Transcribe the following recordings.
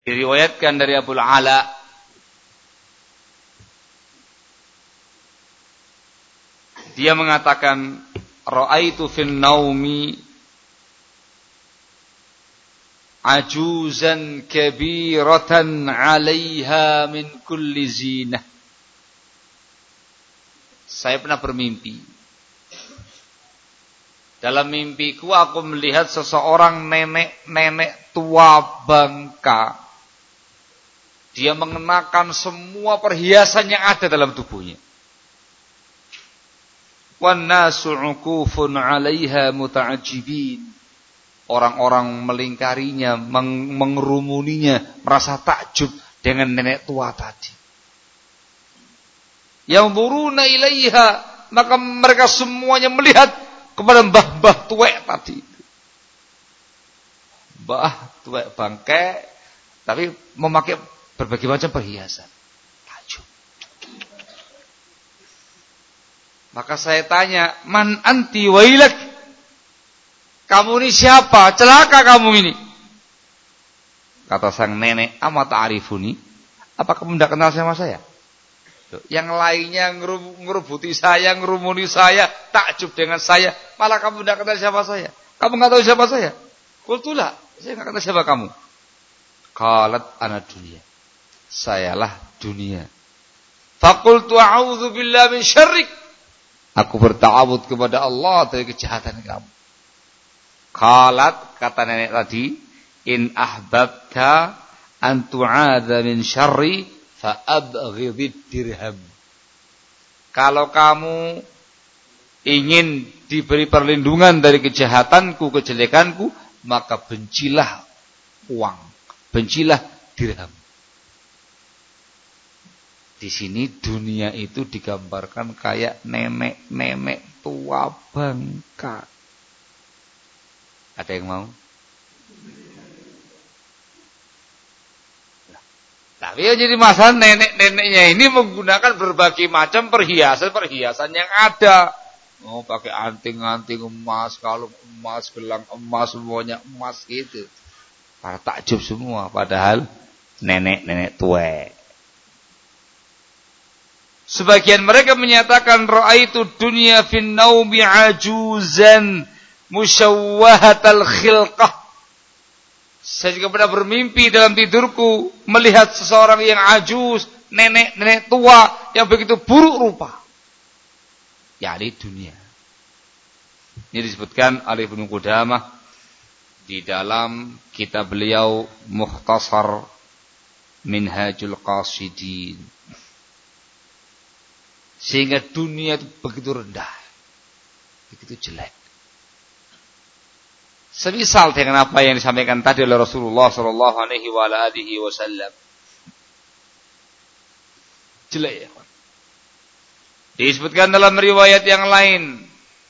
Diriwayatkan dari Abu Ala dia mengatakan ra'aitu fin naumi ajuzan kabiratan 'alaiha min kulli zinah. Saya pernah bermimpi. Dalam mimpiku aku melihat seseorang nenek tua bangka. Dia mengenakan semua perhiasan yang ada dalam tubuhnya. Wan nasu 'ukufun 'alaiha muta'ajjibin. Orang-orang melingkarinya, mengerumuninya, merasa takjub dengan nenek tua tadi. Yanzuruna ilaiha, maka mereka semuanya melihat kepada mbah-mbah tuwek tadi. Mbah tuwek bangke, tapi memakai berbagai macam perhiasan. Takjub. Maka saya tanya, man anti wailak? Kamu ini siapa? Celaka kamu ini. Kata sang nenek, ama ta'rifuni? Apa kamu tidak kenal sama saya? Yang lainnya ngerubuti saya, ngerumuni saya, takjub dengan saya. Malah kamu tidak kenal siapa saya. Kamu nggak tahu siapa saya. Qultulah, saya nggak kenal siapa kamu. Qalat ana dunia. Sayalah dunia. Faqultu a'udzu billahi min syarrik. Aku bertawud kepada Allah dari kejahatan kamu. Qalat, kata nenek tadi, in ahbabta an tu'adza min syarri fa abghidid dirham. Kalau kamu ingin diberi perlindungan dari kejahatanku, kejelekanku, maka bencilah uang, bencilah dirham. Di sini dunia itu digambarkan kayak nenek-nenek tua bangka. Ada yang mau? Tapi yang jadi masalah nenek-neneknya ini menggunakan berbagai macam perhiasan yang ada. Oh, pakai anting-anting emas, kalung emas, gelang emas, semuanya emas gitu. Para takjub semua, padahal nenek-nenek tua. Sebagian mereka menyatakan ra'aitu dunya fin naumi ajuzan musyawwahatal khilqah. Saya juga pernah bermimpi dalam tidurku melihat seseorang yang ajuz, nenek tua yang begitu buruk rupa. Ya, di dunia. Ini disebutkan oleh Ibnu Qudamah di dalam kitab beliau Mukhtasar Minhajul Qasidin. Sehingga dunia itu begitu rendah, begitu jelek. Semisal dengan apa yang disampaikan tadi oleh Rasulullah sallallahu alaihi wasallam. Jelek ya. Disebutkan dalam riwayat yang lain.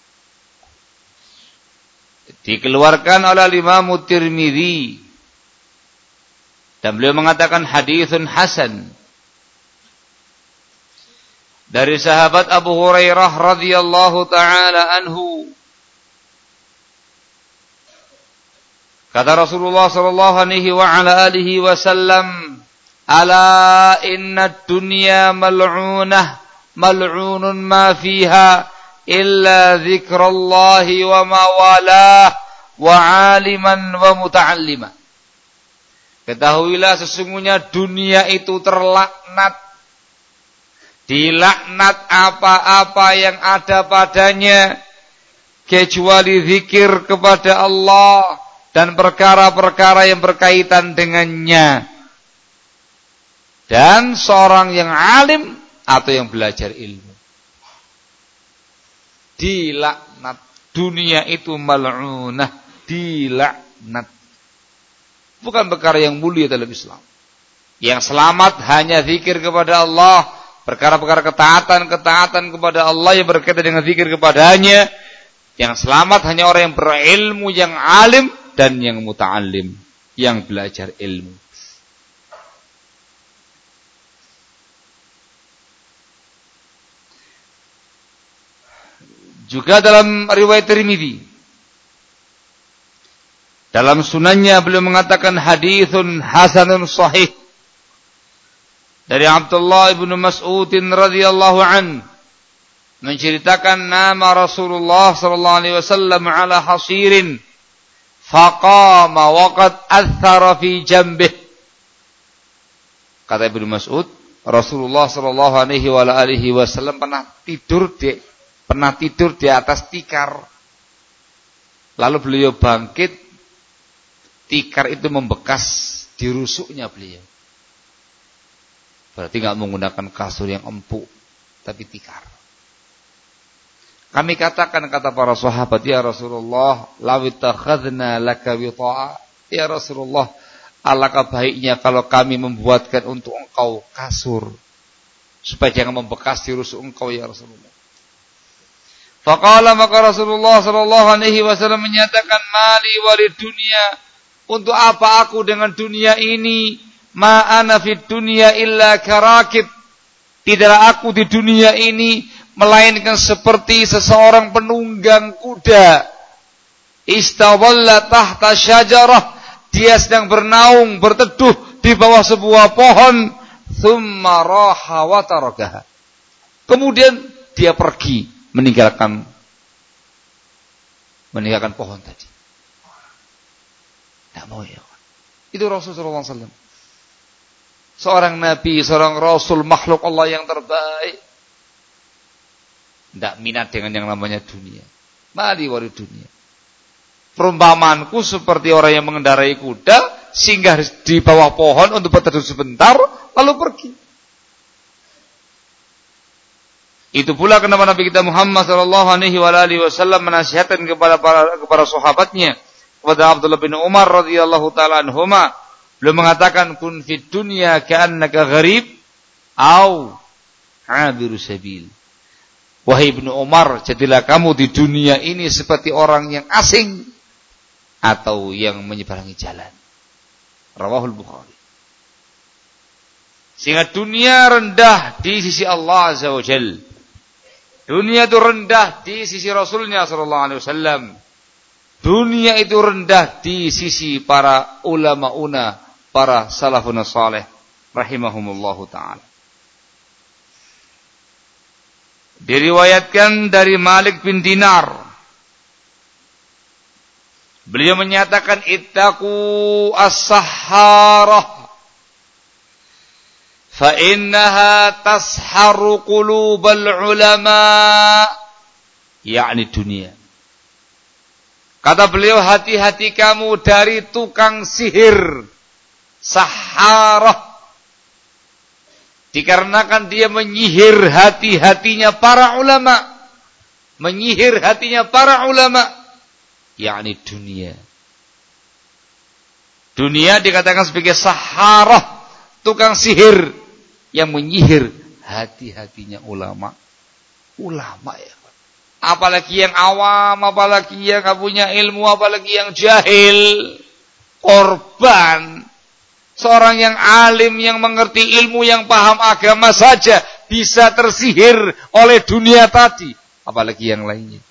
Dikeluarkan oleh Imam Tirmidzi. Dan beliau mengatakan haditsun hasan. Dari sahabat Abu Hurairah radhiyallahu taala anhu. Kata Rasulullah sallallahu alaihi wasallam, "Ala inna ad-dunya mal'unah, mal'unun ma fiha illa dzikrallahi wa ma walah wa 'aliman wa muta'allima." Ketahuilah sesungguhnya dunia itu terlaknat. Dilaknat apa-apa yang ada padanya kecuali zikir kepada Allah dan perkara-perkara yang berkaitan dengannya. Dan seorang yang alim atau yang belajar ilmu. Dilaknat. Dunia itu mal'unah. Dilaknat. Bukan perkara yang mulia dalam Islam. Yang selamat hanya zikir kepada Allah. Perkara-perkara ketaatan kepada Allah yang berkaitan dengan zikir kepadanya. Yang selamat hanya orang yang berilmu, yang alim dan yang muta'allim, yang belajar ilmu. Juga dalam riwayat Tirmidzi Dalam sunannya beliau mengatakan haditsun hasanun sahih dari Abdullah ibnu Mas'ud radhiyallahu an menceritakan nama Rasulullah sallallahu alaihi wasallam ala hasirin faqama wa qad athara fi jambih. Kata Ibnu Mas'ud, Rasulullah sallallahu alaihi wasallam pernah tidur di atas tikar. Lalu beliau bangkit, tikar itu membekas di rusuknya beliau. Berarti enggak menggunakan kasur yang empuk, tapi tikar. Kami katakan, kata para sahabat, ya Rasulullah, lawittakhadna laka wita'a. Ya Rasulullah, alangkah baiknya kalau kami membuatkan untuk engkau kasur supaya jangan membekas di rusuk engkau ya Rasulullah. Faqala, maka Rasulullah sallallahu alaihi wasallam menyatakan, mali walid dunia, untuk apa aku dengan dunia ini? Ma ana fid dunya illa karakib. Tidaklah aku di dunia ini melainkan seperti seseorang penunggang kuda. Istawalla tahta syajarah, dia sedang bernaung, berteduh di bawah sebuah pohon. Thumma raha wa tarakaha. Kemudian dia pergi meninggalkan pohon tadi. Tidak mau ya. Itu Rasulullah SAW. Seorang Nabi, seorang Rasul, makhluk Allah yang terbaik. Tidak minat dengan yang namanya dunia. Mali wali dunia. Perumpamanku seperti orang yang mengendarai kuda, singgah di bawah pohon untuk berteduh sebentar, lalu pergi. Itu pula kenapa Nabi kita Muhammad sallallahu alaihi wasallam menasihatkan kepada sahabatnya, kepada Abdullah bin Umar radhiyallahu taala anhuma, beliau mengatakan kun fid dunya ka'annaka gharib au 'abiru sabil. Wahai Ibnu Umar, jadilah kamu di dunia ini seperti orang yang asing atau yang menyeberangi jalan. Rawahul Bukhari. Sehingga dunia rendah di sisi Allah Azza wa Jalla. Dunia itu rendah di sisi Rasulnya sallallahu alaihi wasallam. Dunia itu rendah di sisi para ulama-una, para salafun salih rahimahumullahu taala. Diriwayatkan dari Malik bin Dinar, beliau menyatakan ittaqu as-sahharah fa innaha tasharu qulubal ulama, yakni dunia. Kata beliau, hati-hati kamu dari tukang sihir saharah, dikarenakan dia menyihir hati-hatinya para ulama, menyihir hatinya para ulama, yakni dunia. Dunia dikatakan sebagai saharah, tukang sihir yang menyihir hati-hatinya ulama. Ulama ya. Apalagi yang awam, apalagi yang gak punya ilmu, apalagi yang jahil, korban. Seorang yang alim, yang mengerti ilmu, yang paham agama saja bisa tersihir oleh dunia tadi, apalagi yang lainnya.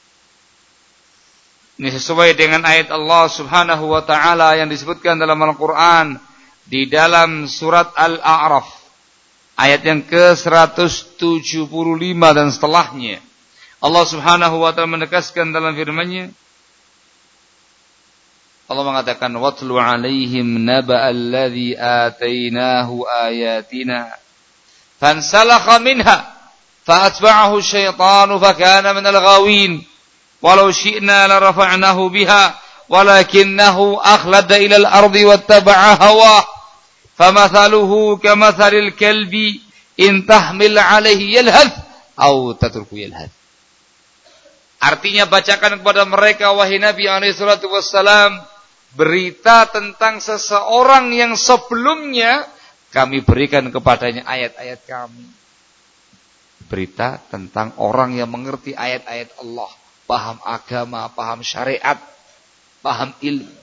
Ini sesuai dengan ayat Allah Subhanahu wa taala yang disebutkan dalam Al-Qur'an di dalam surat Al-A'raf ayat yang ke-175 dan setelahnya. Allah Subhanahu wa taala menegaskan dalam firman-Nya, Allah mengatakan watlu alaihim naba'al ladzi atainahu ayatina fansalakha minha fa'atba'ahu asyaitanu fakana minal ghawin walau syi'na la rafa'nahu biha walakinnahu akhlada ilal ardi wattaba'a hawah famathaluhu kamathalil kalbi in tahmil alaihi yalhath aw tatruku yalhath. Artinya bacakan kepada mereka wahai Nabi alaihi salatu wassalam berita tentang seseorang yang sebelumnya kami berikan kepadanya ayat-ayat kami. Berita tentang orang yang mengerti ayat-ayat Allah, paham agama, paham syariat, paham ilmu.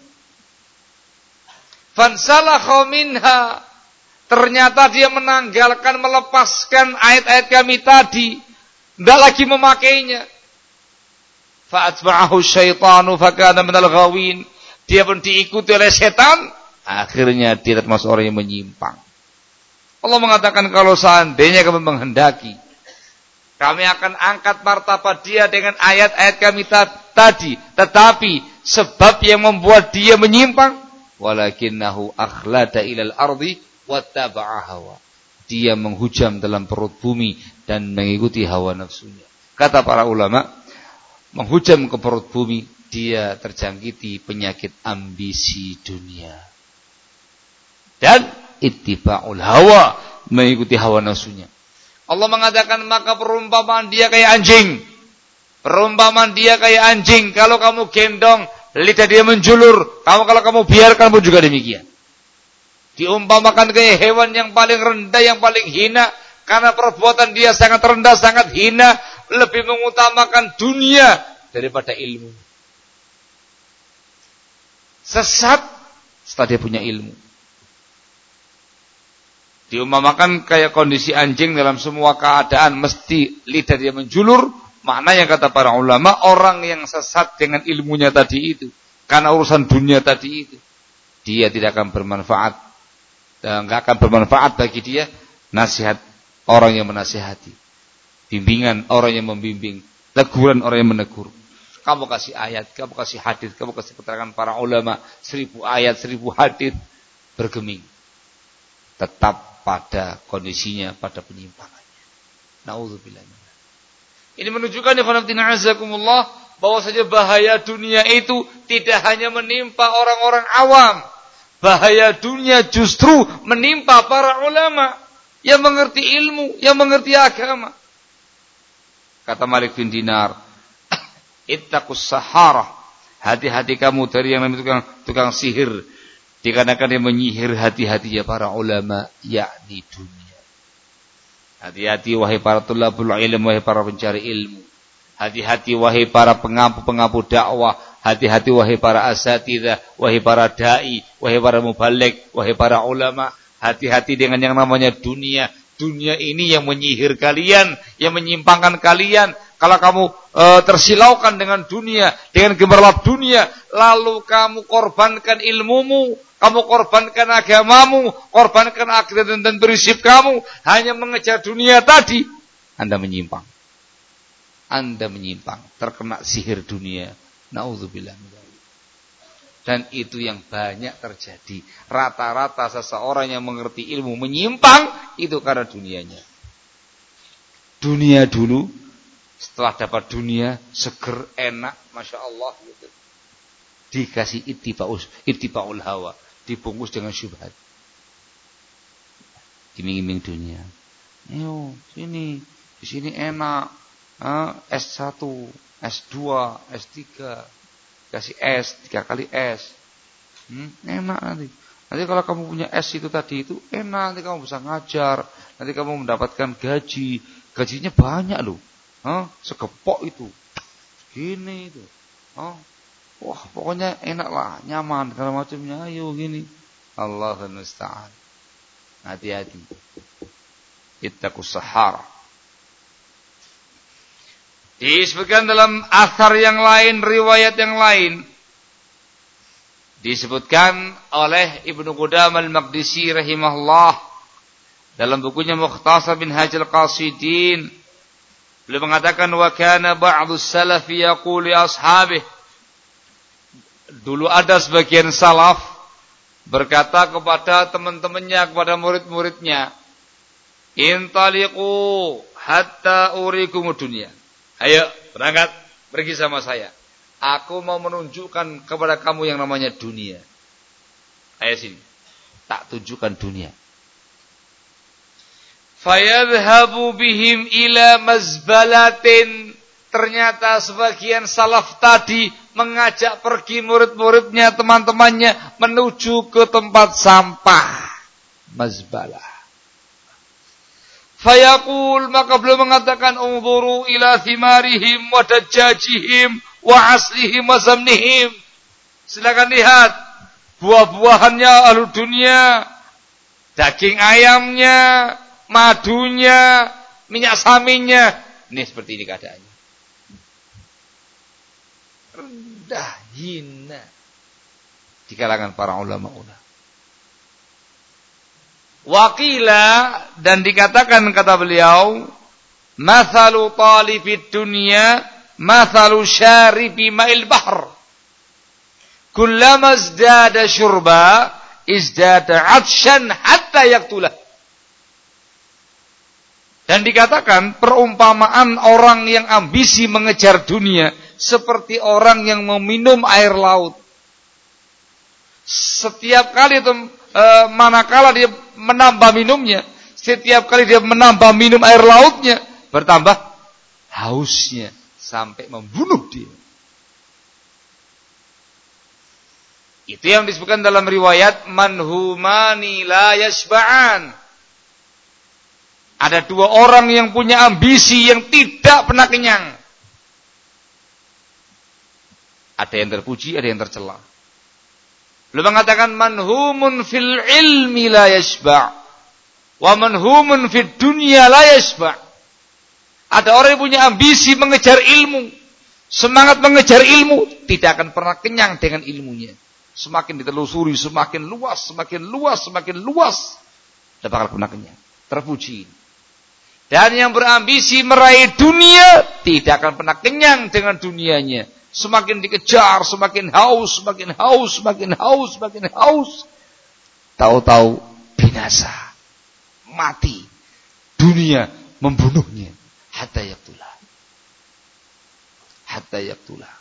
Fansalakha minha, ternyata dia menanggalkan, melepaskan ayat-ayat kami tadi, tidak lagi memakainya. Fa'atba'ahu syaitanu fakana minal ghawin, dia pun diikuti oleh setan, akhirnya dia termasuk orang yang menyimpang. Allah mengatakan kalau seandainya kami menghendaki, kami akan angkat martabat dia dengan ayat-ayat kami tadi. Tetapi sebab yang membuat dia menyimpang, walakinnahu akhlada ilal ardi wattaba'a hawa. Dia menghujam dalam perut bumi dan mengikuti hawa nafsunya. Kata para ulama, menghujam ke perut bumi, dia terjangkiti penyakit ambisi dunia. Dan ittiba'ul hawa, mengikuti hawa nafsunya. Allah mengatakan maka perumpamaan dia kayak anjing. Perumpamaan dia kayak anjing. Kalau kamu gendong, lidah dia menjulur. Kalau kamu biarkan pun juga demikian. Diumpamakan kayak hewan yang paling rendah, yang paling hina. Karena perbuatan dia sangat rendah, sangat hina. Lebih mengutamakan dunia daripada ilmu. Sesat setelah dia punya ilmu. Diumpamakan kayak kondisi anjing dalam semua keadaan mesti lidah dia menjulur. Maknanya kata para ulama, orang yang sesat dengan ilmunya tadi itu, karena urusan dunia tadi itu, dia tidak akan bermanfaat. Dan enggak akan bermanfaat bagi dia nasihat orang yang menasihati, bimbingan orang yang membimbing, teguran orang yang menegur. Kamu kasih ayat, kamu kasih hadis, kamu kasih keterangan para ulama, 1000 ayat, 1000 hadis, bergeming. Tetap pada kondisinya, pada penyimpangannya. Nauzubillah. Ini menunjukkan ya khonaftina azakumullah, bahwa saja bahaya dunia itu tidak hanya menimpa orang-orang awam. Bahaya dunia justru menimpa para ulama yang mengerti ilmu, yang mengerti agama. Kata Malik bin Dinar, ittaqus saharah, hati-hati kamu dari yang namanya tukang sihir. Dikarenakan dia menyihir hati-hatinya para ulama, yakni dunia. Hati-hati wahai para tulabul ilm, wahai para pencari ilmu. Hati-hati wahai para pengampu-pengampu dakwah. Hati-hati wahai para asatidzah, wahai para dai, wahai para mubaligh, wahai para ulama. Hati-hati dengan yang namanya dunia. Dunia ini yang menyihir kalian, yang menyimpangkan kalian. Kalau kamu tersilaukan dengan dunia, dengan gemerlap dunia, lalu kamu korbankan ilmumu, kamu korbankan agamamu, korbankan akidah dan prinsip kamu, hanya mengejar dunia tadi, Anda menyimpang. Anda menyimpang, terkena sihir dunia. Nauzubillah. Dan itu yang banyak terjadi. Rata-rata seseorang yang mengerti ilmu menyimpang, itu karena dunianya. Dunia dulu, setelah dapat dunia, seger, enak, Masya Allah. Gitu. Dikasih ittiba'ul hawa. Dibungkus dengan syubhat. Iming-iming dunia. Ayo, sini. Di sini enak. S1, S2, S3. Kasih S, 3 kali S. Enak nanti. Nanti kalau kamu punya S itu tadi itu enak. Nanti kamu bisa ngajar. Nanti kamu mendapatkan gaji. Gajinya banyak loh. Segepok itu. Gini itu. Wah, pokoknya enak lah, nyaman, segala macamnya. Ayo gini. Allahul musta'an. Hati-hati. Ittaqus sahara. Disebutkan dalam athar yang lain, riwayat yang lain. Disebutkan oleh Ibnu Qudamah al-Maqdisi rahimahullah dalam bukunya Mukhtasar bin Hajjal Qasidin. Beliau mengatakan wa kana ba'dus salaf yaqulu li ashabihi. Dulu ada sebagian salaf berkata kepada teman-temannya, kepada murid-muridnya, intaliqu hatta urikumud dunya. Ayo berangkat, pergi sama saya. Aku mau menunjukkan kepada kamu yang namanya dunia. Ayo sini, tak tunjukkan dunia. Fayadhhabu bihim ila mazbalatin. Ternyata sebagian salaf tadi mengajak pergi murid-muridnya, teman-temannya menuju ke tempat sampah. Mazbalah. Fayaqul, maka beliau mengatakan, unzuru ila thimarihim wa dajjajihim wa aslihim wa zamnihim. Silakan lihat buah-buahannya ahlu dunia, daging ayamnya, madunya, minyak saminnya. Ini seperti ini keadaannya. Rendah, hina. di kalangan para ulama-ulama. Waqila, dan dikatakan kata beliau, mathalu talibid dunya mathalu syaribi ma'il bahr. Kullama izdada syurba izdada 'atshan hatta yaqtulah. Dan dikatakan perumpamaan orang yang ambisi mengejar dunia seperti orang yang meminum air laut. Setiap kali itu manakala dia menambah minumnya, setiap kali dia menambah minum air lautnya, bertambah hausnya sampai membunuh dia. Itu yang disebutkan dalam riwayat manhumani la yashba'an. Ada dua orang yang punya ambisi yang tidak pernah kenyang. Ada yang terpuji, ada yang tercela. Beliau mengatakan manhumun fil ilmi la yashba' wa manhumun fid dunya la yashba'. Ada orang yang punya ambisi mengejar ilmu, semangat mengejar ilmu, tidak akan pernah kenyang dengan ilmunya. Semakin ditelusuri, semakin luas, semakin luas, semakin luas, tidak bakal pernah kenyang. Terpuji. Dan yang berambisi meraih dunia tidak akan pernah kenyang dengan dunianya. Semakin dikejar, semakin haus, semakin haus, semakin haus, semakin haus. Tahu-tahu binasa, mati, dunia membunuhnya. Hatta yaqtulah. Hatta yaqtulah.